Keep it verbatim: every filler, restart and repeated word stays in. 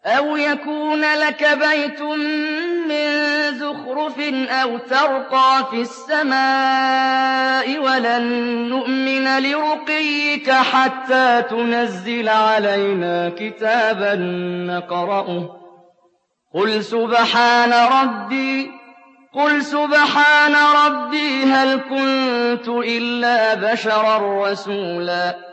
أَوْ يَكُونَ لَكَ بَيْتٌ مِّن زُخْرُفٍ أَوْ تَرْقَىٰ فِي السَّمَاءِ وَلَن نُّؤْمِنَ لِرُقِيِّكَ حَتَّىٰ تُنَزِّلَ عَلَيْنَا كِتَابًا نَّقْرَؤُهُ ۗ قُلْ سُبْحَانَ رَبِّي قُلْ سُبْحَانَ رَبِّي هَلْ كُنتُ إِلَّا بَشَرًا رَّسُولًا